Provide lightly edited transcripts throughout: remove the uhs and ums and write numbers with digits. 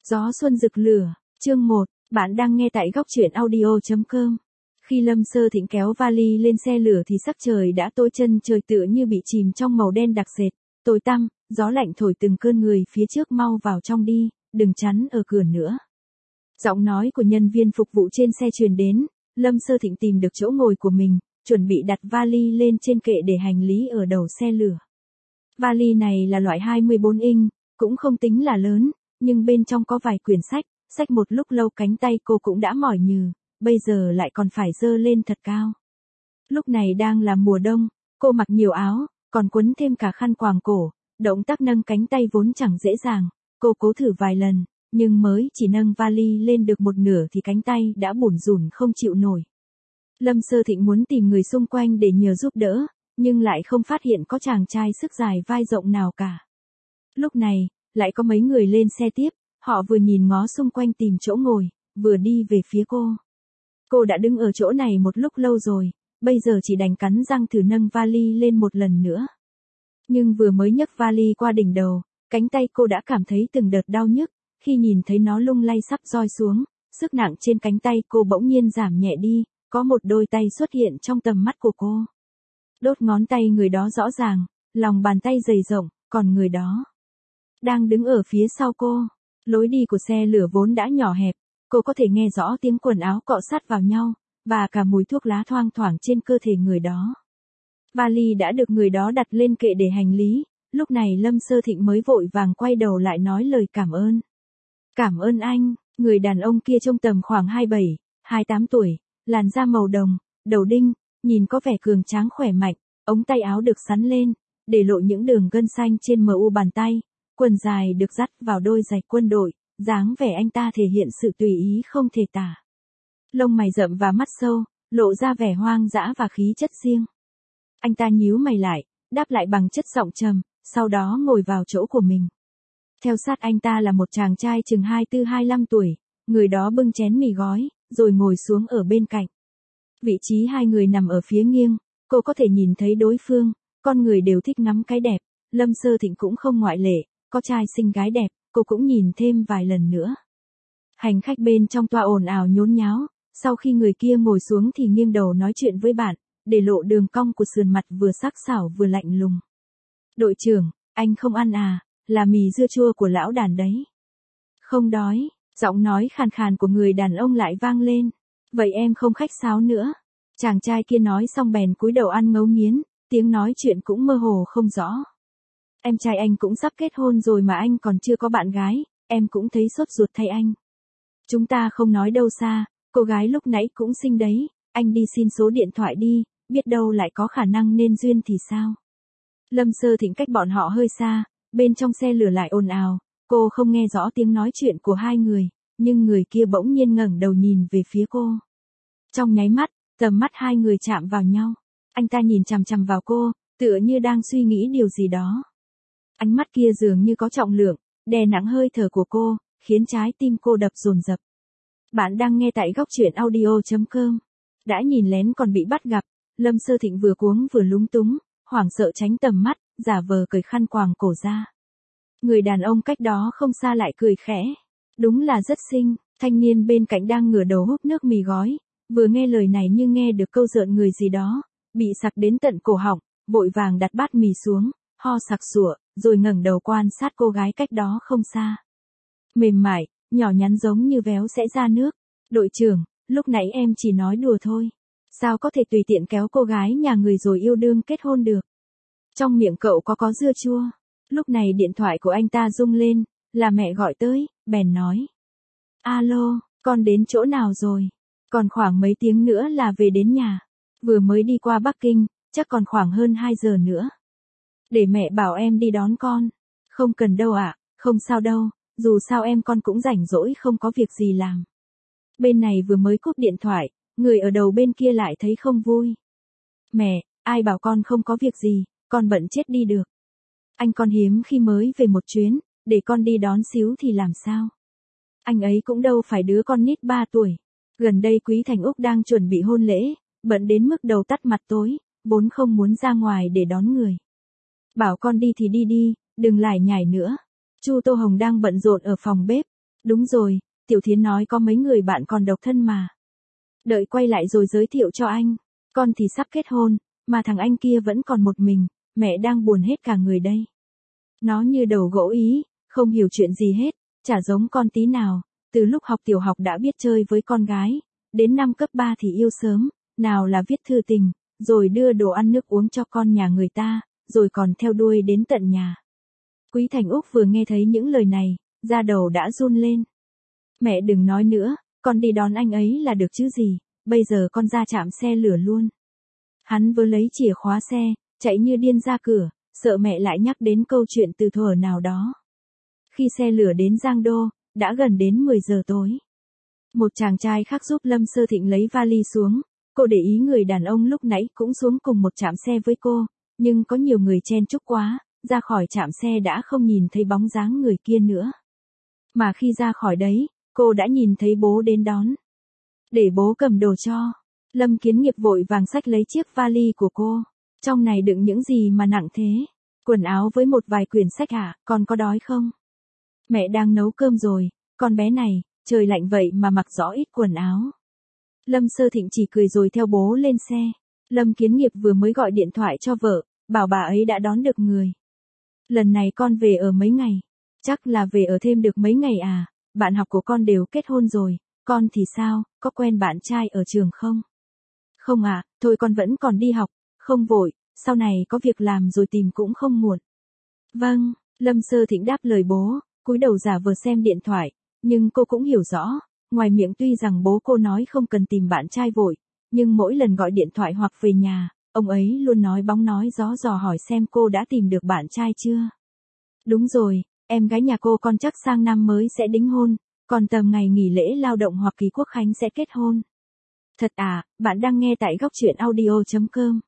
Gió xuân rực lửa, chương 1, bạn đang nghe tại góc truyện audio.com. Khi Lâm Sơ Thịnh kéo vali lên xe lửa thì sắc trời đã tối, chân trời tựa như bị chìm trong màu đen đặc sệt, tối tăm, gió lạnh thổi từng cơn người phía trước mau vào trong đi, đừng chắn ở cửa nữa. Giọng nói của nhân viên phục vụ trên xe truyền đến, Lâm Sơ Thịnh tìm được chỗ ngồi của mình, chuẩn bị đặt vali lên trên kệ để hành lý ở đầu xe lửa. Vali này là loại 24 inch, cũng không tính là lớn, nhưng bên trong có vài quyển sách, xách một lúc lâu cánh tay cô cũng đã mỏi nhừ, bây giờ lại còn phải giơ lên thật cao. Lúc này đang là mùa đông, cô mặc nhiều áo, còn quấn thêm cả khăn quàng cổ, động tác nâng cánh tay vốn chẳng dễ dàng, cô cố thử vài lần, nhưng mới chỉ nâng vali lên được một nửa thì cánh tay đã bủn rủn không chịu nổi. Lâm Sơ Thịnh muốn tìm người xung quanh để nhờ giúp đỡ, nhưng lại không phát hiện có chàng trai sức dài vai rộng nào cả. Lúc này, lại có mấy người lên xe tiếp, họ vừa nhìn ngó xung quanh tìm chỗ ngồi, vừa đi về phía cô. Cô đã đứng ở chỗ này một lúc lâu rồi, bây giờ chỉ đành cắn răng thử nâng vali lên một lần nữa. Nhưng vừa mới nhấc vali qua đỉnh đầu, cánh tay cô đã cảm thấy từng đợt đau nhức, khi nhìn thấy nó lung lay sắp roi xuống, sức nặng trên cánh tay cô bỗng nhiên giảm nhẹ đi, có một đôi tay xuất hiện trong tầm mắt của cô. Đốt ngón tay người đó rõ ràng, lòng bàn tay dày rộng, còn người đó đang đứng ở phía sau cô. Lối đi của xe lửa vốn đã nhỏ hẹp, cô có thể nghe rõ tiếng quần áo cọ sát vào nhau, và cả mùi thuốc lá thoang thoảng trên cơ thể người đó. Vali đã được người đó đặt lên kệ để hành lý, lúc này Lâm Sơ Thịnh mới vội vàng quay đầu lại nói lời cảm ơn. Cảm ơn anh, người đàn ông kia trông tầm khoảng 27, 28 tuổi, làn da màu đồng, đầu đinh, nhìn có vẻ cường tráng khỏe mạnh, ống tay áo được xắn lên, để lộ những đường gân xanh trên mu bàn tay. Quần dài được dắt vào đôi giày quân đội, dáng vẻ anh ta thể hiện sự tùy ý không thể tả. Lông mày rậm và mắt sâu, lộ ra vẻ hoang dã và khí chất riêng. Anh ta nhíu mày lại, đáp lại bằng chất giọng trầm, sau đó ngồi vào chỗ của mình. Theo sát anh ta là một chàng trai chừng 24-25 tuổi, người đó bưng chén mì gói, rồi ngồi xuống ở bên cạnh. Vị trí hai người nằm ở phía nghiêng, cô có thể nhìn thấy đối phương, con người đều thích ngắm cái đẹp, Lâm Sơ Thịnh cũng không ngoại lệ. Có trai xinh gái đẹp, cô cũng nhìn thêm vài lần nữa. Hành khách bên trong toa ồn ào nhốn nháo, sau khi người kia ngồi xuống thì nghiêng đầu nói chuyện với bạn, để lộ đường cong của sườn mặt vừa sắc sảo vừa lạnh lùng. Đội trưởng, anh không ăn à, là mì dưa chua của lão đàn đấy. Không đói, giọng nói khàn khàn của người đàn ông lại vang lên. Vậy em không khách sáo nữa. Chàng trai kia nói xong bèn cúi đầu ăn ngấu nghiến, tiếng nói chuyện cũng mơ hồ không rõ. Em trai anh cũng sắp kết hôn rồi mà anh còn chưa có bạn gái, em cũng thấy sốt ruột thay anh. Chúng ta không nói đâu xa, cô gái lúc nãy cũng xinh đấy, anh đi xin số điện thoại đi, biết đâu lại có khả năng nên duyên thì sao. Lâm Sơ Thịnh cách bọn họ hơi xa, bên trong xe lửa lại ồn ào, cô không nghe rõ tiếng nói chuyện của hai người, nhưng người kia bỗng nhiên ngẩng đầu nhìn về phía cô. Trong nháy mắt, tầm mắt hai người chạm vào nhau, anh ta nhìn chằm chằm vào cô, tựa như đang suy nghĩ điều gì đó. Ánh mắt kia dường như có trọng lượng, đè nặng hơi thở của cô, khiến trái tim cô đập dồn dập. Bạn đang nghe tại góc truyện audio.com. Đã nhìn lén còn bị bắt gặp, Lâm Sơ Thịnh vừa cuống vừa lúng túng, hoảng sợ tránh tầm mắt, giả vờ cởi khăn quàng cổ ra. Người đàn ông cách đó không xa lại cười khẽ. Đúng là rất xinh, thanh niên bên cạnh đang ngửa đầu húp nước mì gói, vừa nghe lời này như nghe được câu rợn người gì đó, bị sặc đến tận cổ họng, vội vàng đặt bát mì xuống, ho sặc sụa, rồi ngẩng đầu quan sát cô gái cách đó không xa. Mềm mại, nhỏ nhắn giống như véo sẽ ra nước. Đội trưởng, lúc nãy em chỉ nói đùa thôi. Sao có thể tùy tiện kéo cô gái nhà người rồi yêu đương kết hôn được? Trong miệng cậu có dưa chua. Lúc này điện thoại của anh ta rung lên, là mẹ gọi tới, bèn nói. Alo, con đến chỗ nào rồi? Còn khoảng mấy tiếng nữa là về đến nhà. Vừa mới đi qua Bắc Kinh, chắc còn khoảng hơn 2 giờ nữa. Để mẹ bảo em đi đón con. Không cần đâu ạ, không sao đâu, dù sao em con cũng rảnh rỗi không có việc gì làm. Bên này vừa mới cúp điện thoại, người ở đầu bên kia lại thấy không vui. Mẹ, ai bảo con không có việc gì, con bận chết đi được. Anh con hiếm khi mới về một chuyến, để con đi đón xíu thì làm sao? Anh ấy cũng đâu phải đứa con nít 3 tuổi. Gần đây Quý Thành Úc đang chuẩn bị hôn lễ, bận đến mức đầu tắt mặt tối, vốn không muốn ra ngoài để đón người. Bảo con đi thì đi đi, đừng lải nhải nữa. Chu Tô Hồng đang bận rộn ở phòng bếp. Đúng rồi, Tiểu Thiến nói có mấy người bạn còn độc thân mà. Đợi quay lại rồi giới thiệu cho anh. Con thì sắp kết hôn, mà thằng anh kia vẫn còn một mình, mẹ đang buồn hết cả người đây. Nó như đầu gỗ ý, không hiểu chuyện gì hết, chả giống con tí nào, từ lúc học tiểu học đã biết chơi với con gái, đến năm cấp 3 thì yêu sớm, nào là viết thư tình, rồi đưa đồ ăn nước uống cho con nhà người ta, rồi còn theo đuôi đến tận nhà. Quý Thành Úc vừa nghe thấy những lời này, da đầu đã run lên. Mẹ đừng nói nữa, con đi đón anh ấy là được chứ gì, bây giờ con ra trạm xe lửa luôn. Hắn vừa lấy chìa khóa xe, chạy như điên ra cửa, sợ mẹ lại nhắc đến câu chuyện từ thuở nào đó. Khi xe lửa đến Giang Đô, đã gần đến 10 giờ tối. Một chàng trai khác giúp Lâm Sơ Thịnh lấy vali xuống, cô để ý người đàn ông lúc nãy cũng xuống cùng một trạm xe với cô, nhưng có nhiều người chen chúc quá, ra khỏi trạm xe đã không nhìn thấy bóng dáng người kia nữa. Mà khi ra khỏi đấy, cô đã nhìn thấy bố đến đón. Để bố cầm đồ cho. Lâm Kiến Nghiệp vội vàng xách lấy chiếc vali của cô. Trong này đựng những gì mà nặng thế? Quần áo với một vài quyển sách hả, con có đói không? Mẹ đang nấu cơm rồi, con bé này, trời lạnh vậy mà mặc rõ ít quần áo. Lâm Sơ Thịnh chỉ cười rồi theo bố lên xe. Lâm Kiến Nghiệp vừa mới gọi điện thoại cho vợ, bảo bà ấy đã đón được người. Lần này con về ở mấy ngày? Chắc là về ở thêm được mấy ngày à, bạn học của con đều kết hôn rồi, con thì sao, có quen bạn trai ở trường không? Không à, thôi con vẫn còn đi học, không vội, sau này có việc làm rồi tìm cũng không muộn. Vâng, Lâm Sơ Thịnh đáp lời bố, cúi đầu giả vờ xem điện thoại, nhưng cô cũng hiểu rõ, ngoài miệng tuy rằng bố cô nói không cần tìm bạn trai vội, nhưng mỗi lần gọi điện thoại hoặc về nhà, ông ấy luôn nói bóng nói gió dò hỏi xem cô đã tìm được bạn trai chưa. Đúng rồi, em gái nhà cô con chắc sang năm mới sẽ đính hôn, còn tầm ngày nghỉ lễ lao động hoặc kỳ quốc khánh sẽ kết hôn. Thật à, bạn đang nghe tại góc truyện audio.com.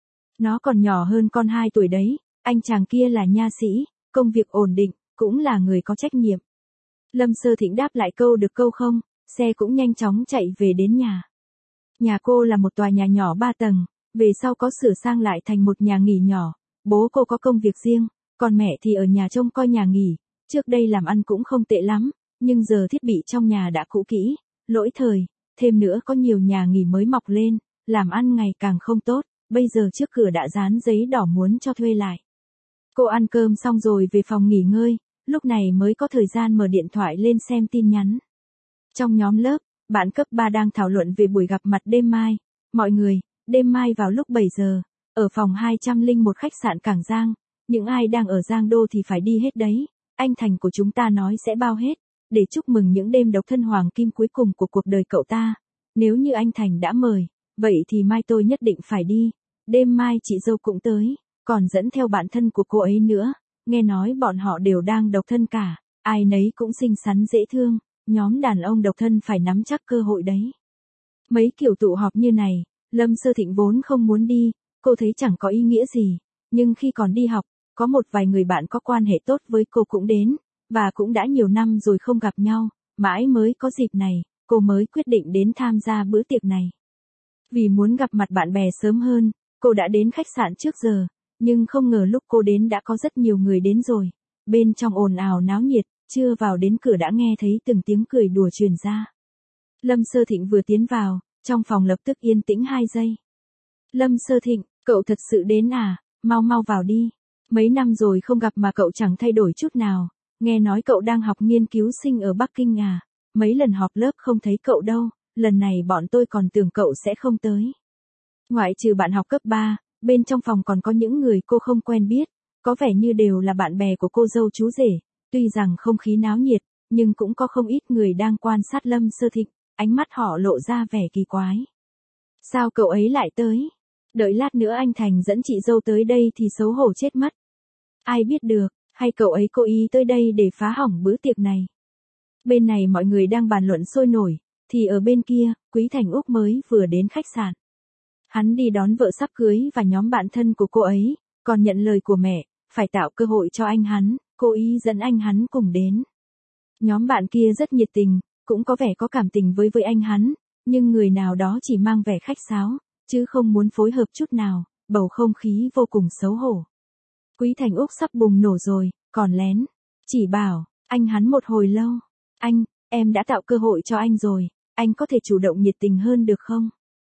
Nó còn nhỏ hơn con 2 tuổi đấy, anh chàng kia là nha sĩ, công việc ổn định, cũng là người có trách nhiệm. Lâm Sơ Thịnh đáp lại câu được câu không, xe cũng nhanh chóng chạy về đến nhà. Nhà cô là một tòa nhà nhỏ 3 tầng, về sau có sửa sang lại thành một nhà nghỉ nhỏ, bố cô có công việc riêng, còn mẹ thì ở nhà trông coi nhà nghỉ, trước đây làm ăn cũng không tệ lắm, nhưng giờ thiết bị trong nhà đã cũ kỹ, lỗi thời, thêm nữa có nhiều nhà nghỉ mới mọc lên, làm ăn ngày càng không tốt, bây giờ trước cửa đã dán giấy đỏ muốn cho thuê lại. Cô ăn cơm xong rồi về phòng nghỉ ngơi, lúc này mới có thời gian mở điện thoại lên xem tin nhắn. Trong nhóm lớp, bạn cấp 3 đang thảo luận về buổi gặp mặt đêm mai. Mọi người, đêm mai vào lúc 7 giờ, ở phòng 201 khách sạn Cảng Giang, những ai đang ở Giang Đô thì phải đi hết đấy, anh Thành của chúng ta nói sẽ bao hết, để chúc mừng những đêm độc thân hoàng kim cuối cùng của cuộc đời cậu ta. Nếu như anh Thành đã mời, vậy thì mai tôi nhất định phải đi, đêm mai chị dâu cũng tới, còn dẫn theo bạn thân của cô ấy nữa, nghe nói bọn họ đều đang độc thân cả, ai nấy cũng xinh xắn dễ thương, nhóm đàn ông độc thân phải nắm chắc cơ hội đấy. Mấy kiểu tụ họp như này, Lâm Sơ Thịnh vốn không muốn đi, cô thấy chẳng có ý nghĩa gì, nhưng khi còn đi học, có một vài người bạn có quan hệ tốt với cô cũng đến, và cũng đã nhiều năm rồi không gặp nhau, mãi mới có dịp này, cô mới quyết định đến tham gia bữa tiệc này. Vì muốn gặp mặt bạn bè sớm hơn, cô đã đến khách sạn trước giờ, nhưng không ngờ lúc cô đến đã có rất nhiều người đến rồi. Bên trong ồn ào náo nhiệt, chưa vào đến cửa đã nghe thấy từng tiếng cười đùa truyền ra. Lâm Sơ Thịnh vừa tiến vào, trong phòng lập tức yên tĩnh 2 giây. Lâm Sơ Thịnh, cậu thật sự đến à, mau mau vào đi. Mấy năm rồi không gặp mà cậu chẳng thay đổi chút nào, nghe nói cậu đang học nghiên cứu sinh ở Bắc Kinh à, mấy lần họp lớp không thấy cậu đâu, lần này bọn tôi còn tưởng cậu sẽ không tới. Ngoại trừ bạn học cấp 3, bên trong phòng còn có những người cô không quen biết, có vẻ như đều là bạn bè của cô dâu chú rể, tuy rằng không khí náo nhiệt, nhưng cũng có không ít người đang quan sát Lâm Sơ Thịnh, ánh mắt họ lộ ra vẻ kỳ quái. Sao cậu ấy lại tới? Đợi lát nữa anh Thành dẫn chị dâu tới đây thì xấu hổ chết mất. Ai biết được, hay cậu ấy cố ý tới đây để phá hỏng bữa tiệc này. Bên này mọi người đang bàn luận sôi nổi, thì ở bên kia, Quý Thành Úc mới vừa đến khách sạn. Hắn đi đón vợ sắp cưới và nhóm bạn thân của cô ấy, còn nhận lời của mẹ, phải tạo cơ hội cho anh hắn, cố ý dẫn anh hắn cùng đến. Nhóm bạn kia rất nhiệt tình, cũng có vẻ có cảm tình với anh hắn, nhưng người nào đó chỉ mang vẻ khách sáo, chứ không muốn phối hợp chút nào, bầu không khí vô cùng xấu hổ. Quý Thành Úc sắp bùng nổ rồi, còn lén, chỉ bảo, anh hắn một hồi lâu. em đã tạo cơ hội cho anh rồi, anh có thể chủ động nhiệt tình hơn được không?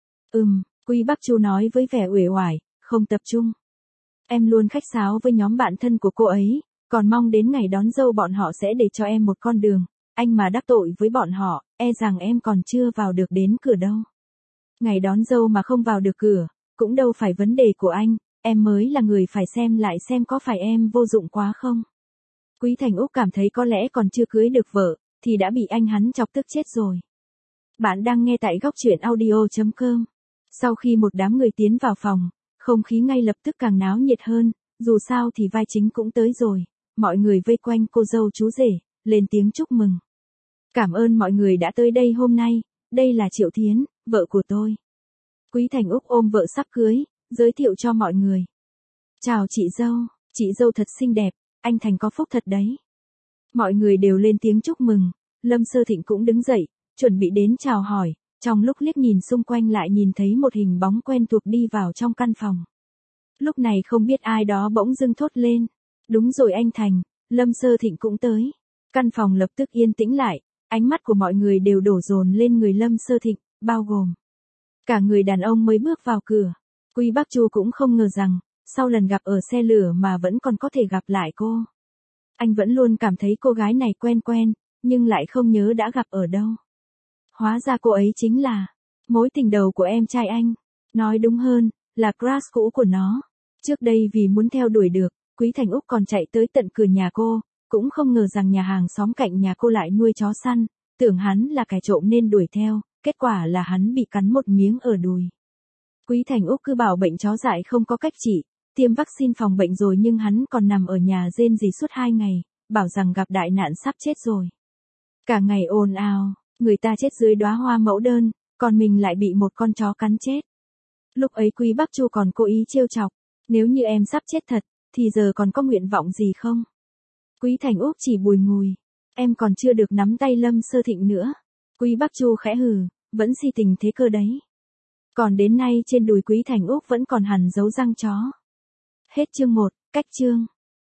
Quý Bắc Chu nói với vẻ uể oải, không tập trung. Em luôn khách sáo với nhóm bạn thân của cô ấy, còn mong đến ngày đón dâu bọn họ sẽ để cho em một con đường, anh mà đắc tội với bọn họ, e rằng em còn chưa vào được đến cửa đâu. Ngày đón dâu mà không vào được cửa, cũng đâu phải vấn đề của anh, em mới là người phải xem lại xem có phải em vô dụng quá không. Quý Thành Úc cảm thấy có lẽ còn chưa cưới được vợ, thì đã bị anh hắn chọc tức chết rồi. Bạn đang nghe tại góc truyện audio.com. Sau khi một đám người tiến vào phòng, không khí ngay lập tức càng náo nhiệt hơn, dù sao thì vai chính cũng tới rồi. Mọi người vây quanh cô dâu chú rể, lên tiếng chúc mừng. Cảm ơn mọi người đã tới đây hôm nay, đây là Triệu Thiến, vợ của tôi. Quý Thành Úc ôm vợ sắp cưới, giới thiệu cho mọi người. Chào chị dâu thật xinh đẹp, anh Thành có phúc thật đấy. Mọi người đều lên tiếng chúc mừng, Lâm Sơ Thịnh cũng đứng dậy, chuẩn bị đến chào hỏi, trong lúc liếc nhìn xung quanh lại nhìn thấy một hình bóng quen thuộc đi vào trong căn phòng. Lúc này không biết ai đó bỗng dưng thốt lên, đúng rồi anh Thành, Lâm Sơ Thịnh cũng tới. Căn phòng lập tức yên tĩnh lại, ánh mắt của mọi người đều đổ dồn lên người Lâm Sơ Thịnh, bao gồm cả người đàn ông mới bước vào cửa. Quý Bắc Chu cũng không ngờ rằng, sau lần gặp ở xe lửa mà vẫn còn có thể gặp lại cô. Anh vẫn luôn cảm thấy cô gái này quen quen, nhưng lại không nhớ đã gặp ở đâu. Hóa ra cô ấy chính là mối tình đầu của em trai anh. Nói đúng hơn, là crush cũ của nó. Trước đây vì muốn theo đuổi được, Quý Thành Úc còn chạy tới tận cửa nhà cô, cũng không ngờ rằng nhà hàng xóm cạnh nhà cô lại nuôi chó săn, tưởng hắn là kẻ trộm nên đuổi theo, kết quả là hắn bị cắn một miếng ở đùi. Quý Thành Úc cứ bảo bệnh chó dại không có cách trị, tiêm vaccine phòng bệnh rồi nhưng hắn còn nằm ở nhà rên rỉ suốt 2 ngày, bảo rằng gặp đại nạn sắp chết rồi. Cả ngày ồn ào, người ta chết dưới đóa hoa mẫu đơn, còn mình lại bị một con chó cắn chết. Lúc ấy Quý Bắc Chu còn cố ý trêu chọc, nếu như em sắp chết thật, thì giờ còn có nguyện vọng gì không? Quý Thành Úc chỉ bùi ngùi, em còn chưa được nắm tay Lâm Sơ Thịnh nữa. Quý Bắc Chu khẽ hừ, vẫn si tình thế cơ đấy. Còn đến nay trên đùi Quý Thành Úc vẫn còn hằn dấu răng chó. Hết chương 1, cách chương.